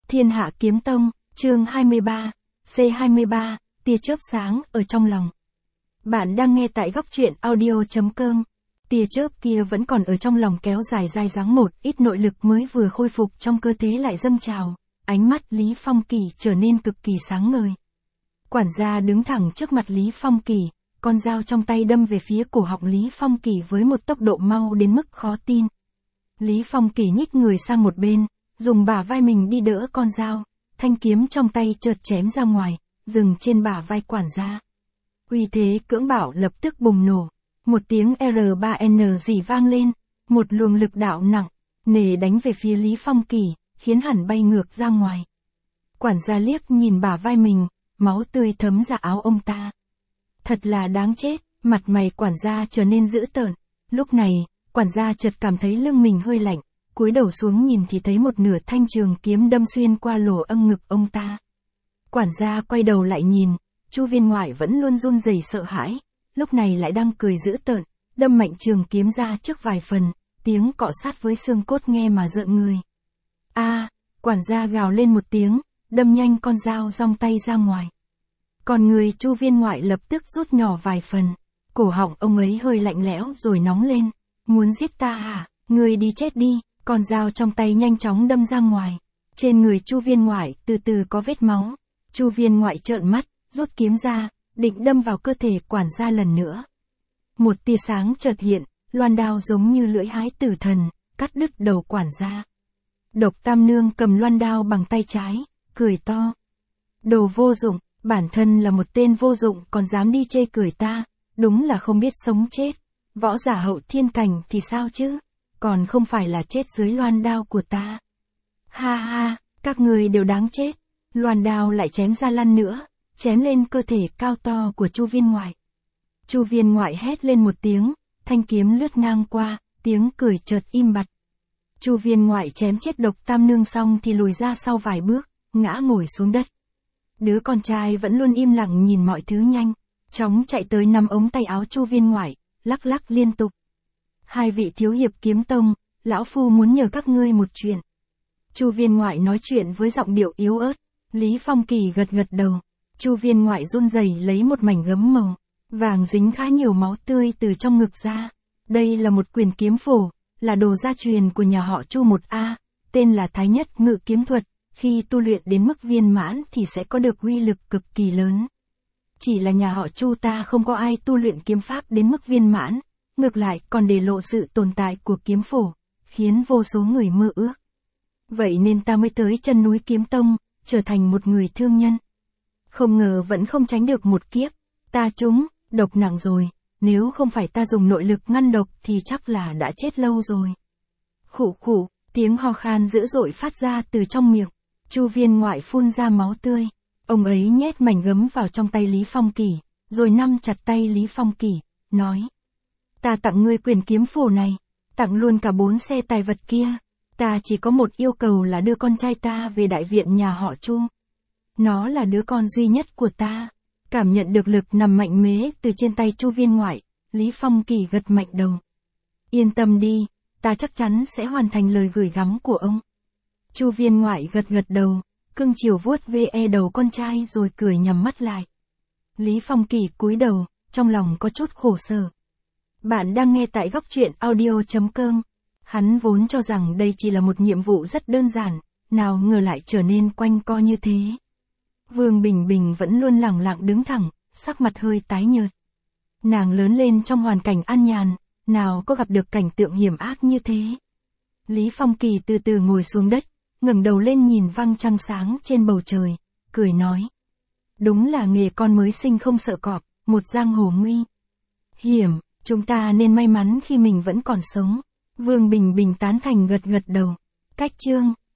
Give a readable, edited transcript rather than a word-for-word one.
Thiên Hạ Kiếm Tông, chương 23, C23, tia chớp sáng ở trong lòng. Bạn đang nghe tại góc truyện audio.com. Tia chớp kia vẫn còn ở trong lòng kéo dài dai dáng, một ít nội lực mới vừa khôi phục trong cơ thể lại dâng trào, ánh mắt Lý Phong Kỳ trở nên cực kỳ sáng ngời. Quản gia đứng thẳng trước mặt Lý Phong Kỳ, con dao trong tay đâm về phía cổ họng Lý Phong Kỳ với một tốc độ mau đến mức khó tin. Lý Phong Kỳ nhích người sang một bên, dùng bả vai mình đi đỡ con dao, thanh kiếm trong tay chợt chém ra ngoài, dừng trên bả vai quản gia. Uy thế cưỡng bạo lập tức bùng nổ, một tiếng R3N rỉ vang lên, một luồng lực đạo nặng nề đánh về phía Lý Phong Kỳ, khiến hắn bay ngược ra ngoài. Quản gia liếc nhìn bả vai mình, máu tươi thấm ra áo ông ta. Thật là đáng chết, mặt mày quản gia trở nên dữ tợn. Lúc này, quản gia chợt cảm thấy lưng mình hơi lạnh, cúi đầu xuống nhìn thì thấy một nửa thanh trường kiếm đâm xuyên qua lỗ âng ngực ông ta. Quản gia quay đầu lại nhìn, Chu Viên Ngoại vẫn luôn run rẩy sợ hãi, lúc này lại đang cười dữ tợn, đâm mạnh trường kiếm ra trước vài phần, tiếng cọ sát với xương cốt nghe mà rợn người. Quản gia gào lên một tiếng, đâm nhanh con dao trong tay ra ngoài. Còn người Chu Viên Ngoại lập tức rút nhỏ vài phần, cổ họng ông ấy hơi lạnh lẽo rồi nóng lên. Muốn giết ta à? Ngươi đi chết đi. Con dao trong tay nhanh chóng đâm ra ngoài. Trên người Chu Viên Ngoại từ từ có vết máu. Chu Viên Ngoại trợn mắt, rút kiếm ra, định đâm vào cơ thể quản gia lần nữa. Một tia sáng chợt hiện, loan đao giống như lưỡi hái tử thần, cắt đứt đầu quản gia. Độc Tam Nương cầm loan đao bằng tay trái, cười to. Đồ vô dụng, bản thân là một tên vô dụng còn dám đi chê cười ta, đúng là không biết sống chết. Võ giả hậu thiên cảnh thì sao chứ, còn không phải là chết dưới loan đao của ta. Ha ha, các người đều đáng chết. Loan đao lại chém ra lăn nữa, chém lên cơ thể cao to của Chu Viên Ngoại. Chu Viên Ngoại hét lên một tiếng, thanh kiếm lướt ngang qua, tiếng cười chợt im bặt. Chu Viên Ngoại chém chết Độc Tam Nương xong thì lùi ra sau vài bước, ngã ngồi xuống đất. Đứa con trai vẫn luôn im lặng nhìn mọi thứ nhanh, chóng chạy tới nắm ống tay áo Chu Viên Ngoại, lắc lắc liên tục. Hai vị thiếu hiệp Kiếm Tông, lão phu muốn nhờ các ngươi một chuyện. Chu Viên Ngoại nói chuyện với giọng điệu yếu ớt. Lý Phong Kỳ gật gật đầu. Chu Viên Ngoại run rẩy lấy một mảnh gấm màu vàng dính khá nhiều máu tươi từ trong ngực ra. Đây là một quyền kiếm phổ, là đồ gia truyền của nhà họ Chu 1A, tên là Thái Nhất Ngự Kiếm Thuật. Khi tu luyện đến mức viên mãn thì sẽ có được uy lực cực kỳ lớn. Chỉ là nhà họ Chu ta không có ai tu luyện kiếm pháp đến mức viên mãn, ngược lại còn để lộ sự tồn tại của kiếm phổ, khiến vô số người mơ ước. Vậy nên ta mới tới chân núi Kiếm Tông, trở thành một người thương nhân. Không ngờ vẫn không tránh được một kiếp, ta trúng độc nặng rồi, nếu không phải ta dùng nội lực ngăn độc thì chắc là đã chết lâu rồi. Khụ khụ, tiếng ho khan dữ dội phát ra từ trong miệng. Chu Viên Ngoại phun ra máu tươi. Ông ấy nhét mảnh gấm vào trong tay Lý Phong Kỳ, rồi nắm chặt tay Lý Phong Kỳ, nói. Ta tặng ngươi quyền kiếm phổ này, tặng luôn cả 4 xe tài vật kia. Ta chỉ có một yêu cầu là đưa con trai ta về đại viện nhà họ Chu. Nó là đứa con duy nhất của ta. Cảm nhận được lực nằm mạnh mẽ từ trên tay Chu Viên Ngoại, Lý Phong Kỳ gật mạnh đầu. Yên tâm đi, ta chắc chắn sẽ hoàn thành lời gửi gắm của ông. Chu Viên Ngoại gật gật đầu, cưng chiều vuốt ve đầu con trai rồi cười nhắm mắt lại. Lý Phong Kỳ cúi đầu, trong lòng có chút khổ sở. Bạn đang nghe tại góc truyện audio.com. Hắn vốn cho rằng đây chỉ là một nhiệm vụ rất đơn giản, nào ngờ lại trở nên quanh co như thế. Vương Bình Bình vẫn luôn lẳng lặng đứng thẳng, sắc mặt hơi tái nhợt. Nàng lớn lên trong hoàn cảnh an nhàn, nào có gặp được cảnh tượng hiểm ác như thế. Lý Phong Kỳ từ từ ngồi xuống đất, ngẩng đầu lên nhìn vầng trăng sáng trên bầu trời, cười nói. Đúng là nghề con mới sinh không sợ cọp, một giang hồ nguy hiểm, chúng ta nên may mắn khi mình vẫn còn sống. Vương Bình Bình tán thành gật gật đầu. Cách chương